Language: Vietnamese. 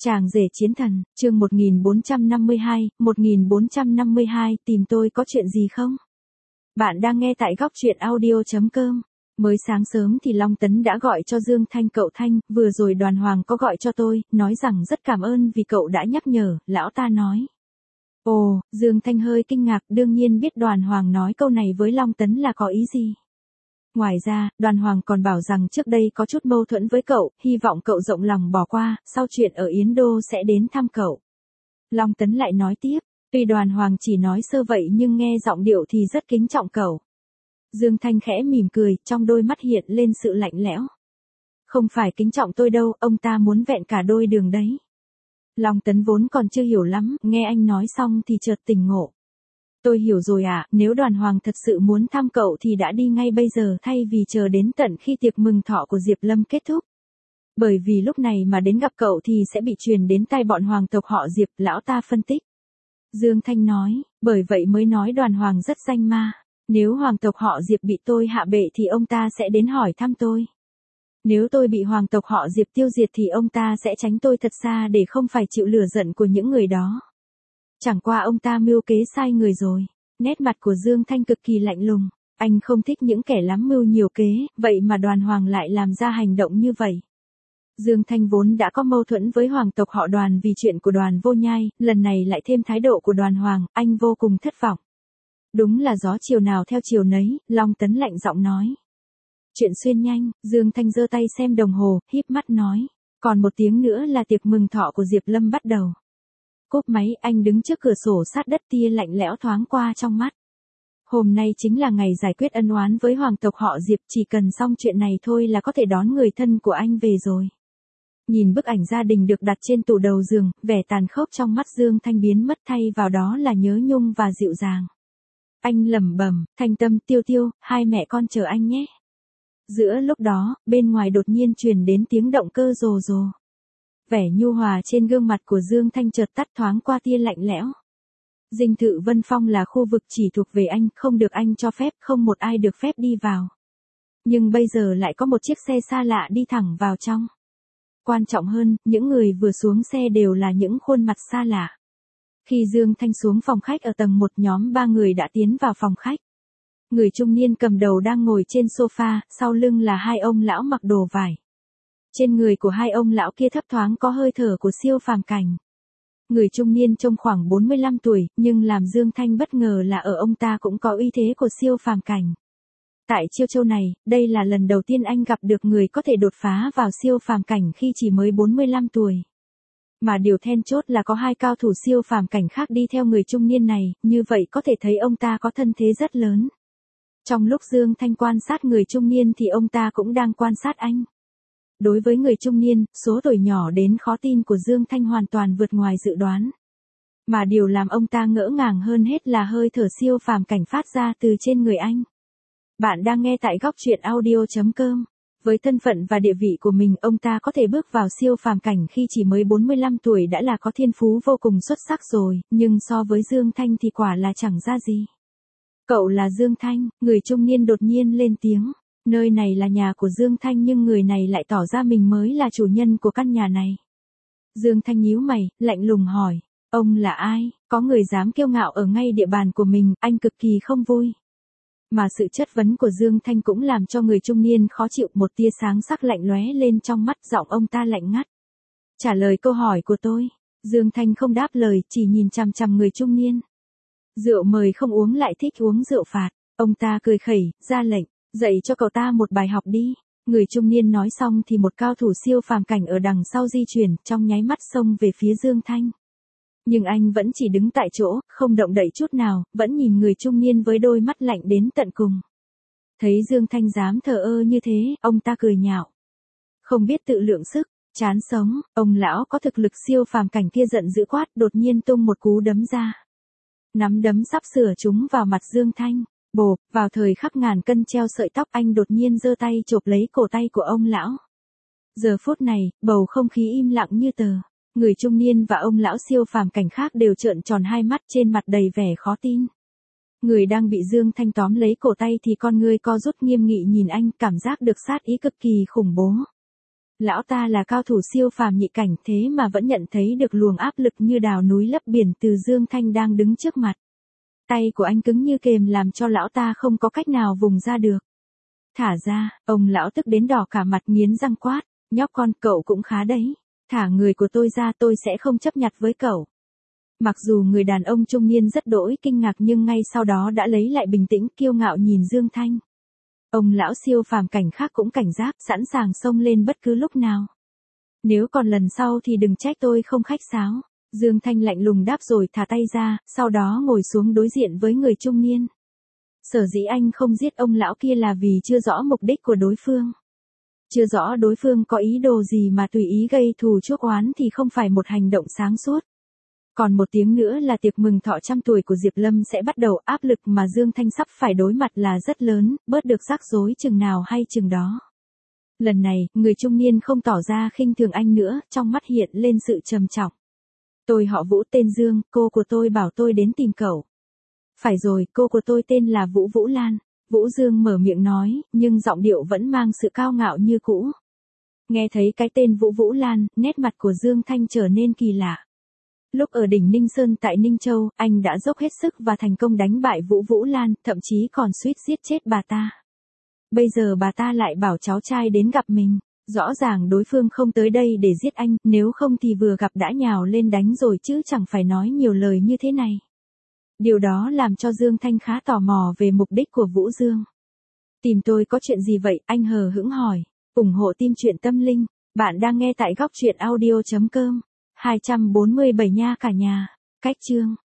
Chàng rể chiến thần, chương 1452, tìm tôi có chuyện gì không? Bạn đang nghe tại góc truyện audio.com. Mới sáng sớm thì Long Tấn đã gọi cho Dương Thanh. Cậu Thanh, vừa rồi Đoàn Hoàng có gọi cho tôi, nói rằng rất cảm ơn vì cậu đã nhắc nhở, lão ta nói. Ồ, Dương Thanh hơi kinh ngạc, đương nhiên biết Đoàn Hoàng nói câu này với Long Tấn là có ý gì. Ngoài ra, Đoàn Hoàng còn bảo rằng trước đây có chút mâu thuẫn với cậu, hy vọng cậu rộng lòng bỏ qua, sau chuyện ở Yến Đô sẽ đến thăm cậu. Long Tấn lại nói tiếp, tuy Đoàn Hoàng chỉ nói sơ vậy nhưng nghe giọng điệu thì rất kính trọng cậu. Dương Thanh khẽ mỉm cười, trong đôi mắt hiện lên sự lạnh lẽo. Không phải kính trọng tôi đâu, ông ta muốn vẹn cả đôi đường đấy. Long Tấn vốn còn chưa hiểu lắm, nghe anh nói xong thì chợt tỉnh ngộ. Tôi hiểu rồi ạ, nếu Đoàn Hoàng thật sự muốn thăm cậu thì đã đi ngay bây giờ thay vì chờ đến tận khi tiệc mừng thọ của Diệp Lâm kết thúc. Bởi vì lúc này mà đến gặp cậu thì sẽ bị truyền đến tai bọn hoàng tộc họ Diệp, lão ta phân tích. Dương Thanh nói, bởi vậy mới nói Đoàn Hoàng rất danh ma. Nếu hoàng tộc họ Diệp bị tôi hạ bệ thì ông ta sẽ đến hỏi thăm tôi. Nếu tôi bị hoàng tộc họ Diệp tiêu diệt thì ông ta sẽ tránh tôi thật xa để không phải chịu lửa giận của những người đó. Chẳng qua ông ta mưu kế sai người rồi. Nét mặt của Dương Thanh cực kỳ lạnh lùng. Anh không thích những kẻ lắm mưu nhiều kế, vậy mà Đoàn Hoàng lại làm ra hành động như vậy. Dương Thanh vốn đã có mâu thuẫn với hoàng tộc họ Đoàn vì chuyện của Đoàn Vô Nhai, lần này lại thêm thái độ của Đoàn Hoàng, anh vô cùng thất vọng. Đúng là gió chiều nào theo chiều nấy, Long Tấn lạnh giọng nói. Chuyện xuyên nhanh, Dương Thanh giơ tay xem đồng hồ, híp mắt nói. Còn 1 tiếng nữa là tiệc mừng thọ của Diệp Lâm bắt đầu. Cúp máy, anh đứng trước cửa sổ sát đất, tia lạnh lẽo thoáng qua trong mắt. Hôm nay chính là ngày giải quyết ân oán với hoàng tộc họ Diệp, chỉ cần xong chuyện này thôi là có thể đón người thân của anh về rồi. Nhìn bức ảnh gia đình được đặt trên tủ đầu giường, vẻ tàn khốc trong mắt Dương Thanh biến mất, thay vào đó là nhớ nhung và dịu dàng. Anh lẩm bẩm, Thanh Tâm, Tiêu Tiêu, hai mẹ con chờ anh nhé. Giữa lúc đó, bên ngoài đột nhiên truyền đến tiếng động cơ rồ rồ. Vẻ nhu hòa trên gương mặt của Dương Thanh chợt tắt, thoáng qua tia lạnh lẽo. Dinh thự Vân Phong là khu vực chỉ thuộc về anh, không được anh cho phép, không một ai được phép đi vào. Nhưng bây giờ lại có một chiếc xe xa lạ đi thẳng vào trong. Quan trọng hơn, những người vừa xuống xe đều là những khuôn mặt xa lạ. Khi Dương Thanh xuống phòng khách ở tầng 1, nhóm 3 người đã tiến vào phòng khách. Người trung niên cầm đầu đang ngồi trên sofa, sau lưng là 2 ông lão mặc đồ vải. Trên người của 2 ông lão kia thấp thoáng có hơi thở của siêu phàm cảnh. Người trung niên trông khoảng 45 tuổi, nhưng làm Dương Thanh bất ngờ là ở ông ta cũng có uy thế của siêu phàm cảnh. Tại Chiêu Châu này, đây là lần đầu tiên anh gặp được người có thể đột phá vào siêu phàm cảnh khi chỉ mới 45 tuổi. Mà điều then chốt là có 2 cao thủ siêu phàm cảnh khác đi theo người trung niên này, như vậy có thể thấy ông ta có thân thế rất lớn. Trong lúc Dương Thanh quan sát người trung niên thì ông ta cũng đang quan sát anh. Đối với người trung niên, số tuổi nhỏ đến khó tin của Dương Thanh hoàn toàn vượt ngoài dự đoán. Mà điều làm ông ta ngỡ ngàng hơn hết là hơi thở siêu phàm cảnh phát ra từ trên người anh. Bạn đang nghe tại góc truyện audio.com. Với thân phận và địa vị của mình, ông ta có thể bước vào siêu phàm cảnh khi chỉ mới 45 tuổi đã là có thiên phú vô cùng xuất sắc rồi, nhưng so với Dương Thanh thì quả là chẳng ra gì. Cậu là Dương Thanh, người trung niên đột nhiên lên tiếng. Nơi này là nhà của Dương Thanh nhưng người này lại tỏ ra mình mới là chủ nhân của căn nhà này. Dương Thanh nhíu mày, lạnh lùng hỏi, ông là ai, có người dám kiêu ngạo ở ngay địa bàn của mình, anh cực kỳ không vui. Mà sự chất vấn của Dương Thanh cũng làm cho người trung niên khó chịu, một tia sáng sắc lạnh lóe lên trong mắt, giọng ông ta lạnh ngắt. Trả lời câu hỏi của tôi. Dương Thanh không đáp lời, chỉ nhìn chằm chằm người trung niên. Rượu mời không uống lại thích uống rượu phạt. Ông ta cười khẩy, ra lệnh, dạy cho cậu ta một bài học đi. Người trung niên nói xong thì một cao thủ siêu phàm cảnh ở đằng sau di chuyển, trong nháy mắt xông về phía Dương Thanh. Nhưng anh vẫn chỉ đứng tại chỗ, không động đậy chút nào, vẫn nhìn người trung niên với đôi mắt lạnh đến tận cùng. Thấy Dương Thanh dám thờ ơ như thế, ông ta cười nhạo. Không biết tự lượng sức, chán sống, ông lão có thực lực siêu phàm cảnh kia giận dữ quát, đột nhiên tung một cú đấm ra. Nắm đấm sắp sửa trúng vào mặt Dương Thanh. Bộp, vào thời khắc ngàn cân treo sợi tóc, anh đột nhiên giơ tay chộp lấy cổ tay của ông lão. Giờ phút này, bầu không khí im lặng như tờ. Người trung niên và ông lão siêu phàm cảnh khác đều trợn tròn hai mắt, trên mặt đầy vẻ khó tin. Người đang bị Dương Thanh tóm lấy cổ tay thì con ngươi co rút nghiêm nghị nhìn anh, cảm giác được sát ý cực kỳ khủng bố. Lão ta là cao thủ siêu phàm nhị cảnh thế mà vẫn nhận thấy được luồng áp lực như đào núi lấp biển từ Dương Thanh đang đứng trước mặt. Tay của anh cứng như kềm làm cho lão ta không có cách nào vùng ra được. Thả ra, ông lão tức đến đỏ cả mặt nghiến răng quát, nhóc con cậu cũng khá đấy. Thả người của tôi ra, tôi sẽ không chấp nhặt với cậu. Mặc dù người đàn ông trung niên rất đỗi kinh ngạc nhưng ngay sau đó đã lấy lại bình tĩnh kiêu ngạo nhìn Dương Thanh. Ông lão siêu phàm cảnh khác cũng cảnh giác sẵn sàng xông lên bất cứ lúc nào. Nếu còn lần sau thì đừng trách tôi không khách sáo. Dương Thanh lạnh lùng đáp rồi thả tay ra, sau đó ngồi xuống đối diện với người trung niên. Sở dĩ anh không giết ông lão kia là vì chưa rõ mục đích của đối phương. Chưa rõ đối phương có ý đồ gì mà tùy ý gây thù chuốc oán thì không phải một hành động sáng suốt. Còn một tiếng nữa là tiệc mừng thọ 100 tuổi của Diệp Lâm sẽ bắt đầu, áp lực mà Dương Thanh sắp phải đối mặt là rất lớn, bớt được rắc rối chừng nào hay chừng đó. Lần này, người trung niên không tỏ ra khinh thường anh nữa, trong mắt hiện lên sự trầm trọng. Tôi họ Vũ tên Dương, cô của tôi bảo tôi đến tìm cậu. Phải rồi, cô của tôi tên là Vũ Vũ Lan. Vũ Dương mở miệng nói, nhưng giọng điệu vẫn mang sự cao ngạo như cũ. Nghe thấy cái tên Vũ Vũ Lan, nét mặt của Dương Thanh trở nên kỳ lạ. Lúc ở đỉnh Ninh Sơn tại Ninh Châu, anh đã dốc hết sức và thành công đánh bại Vũ Vũ Lan, thậm chí còn suýt giết chết bà ta. Bây giờ bà ta lại bảo cháu trai đến gặp mình. Rõ ràng đối phương không tới đây để giết anh, nếu không thì vừa gặp đã nhào lên đánh rồi chứ chẳng phải nói nhiều lời như thế này. Điều đó làm cho Dương Thanh khá tò mò về mục đích của Vũ Dương. Tìm tôi có chuyện gì vậy? Anh hờ hững hỏi. Ủng hộ team truyện tâm linh. Bạn đang nghe tại góc truyện audio.com. 247 nha cả nhà. Cách chương.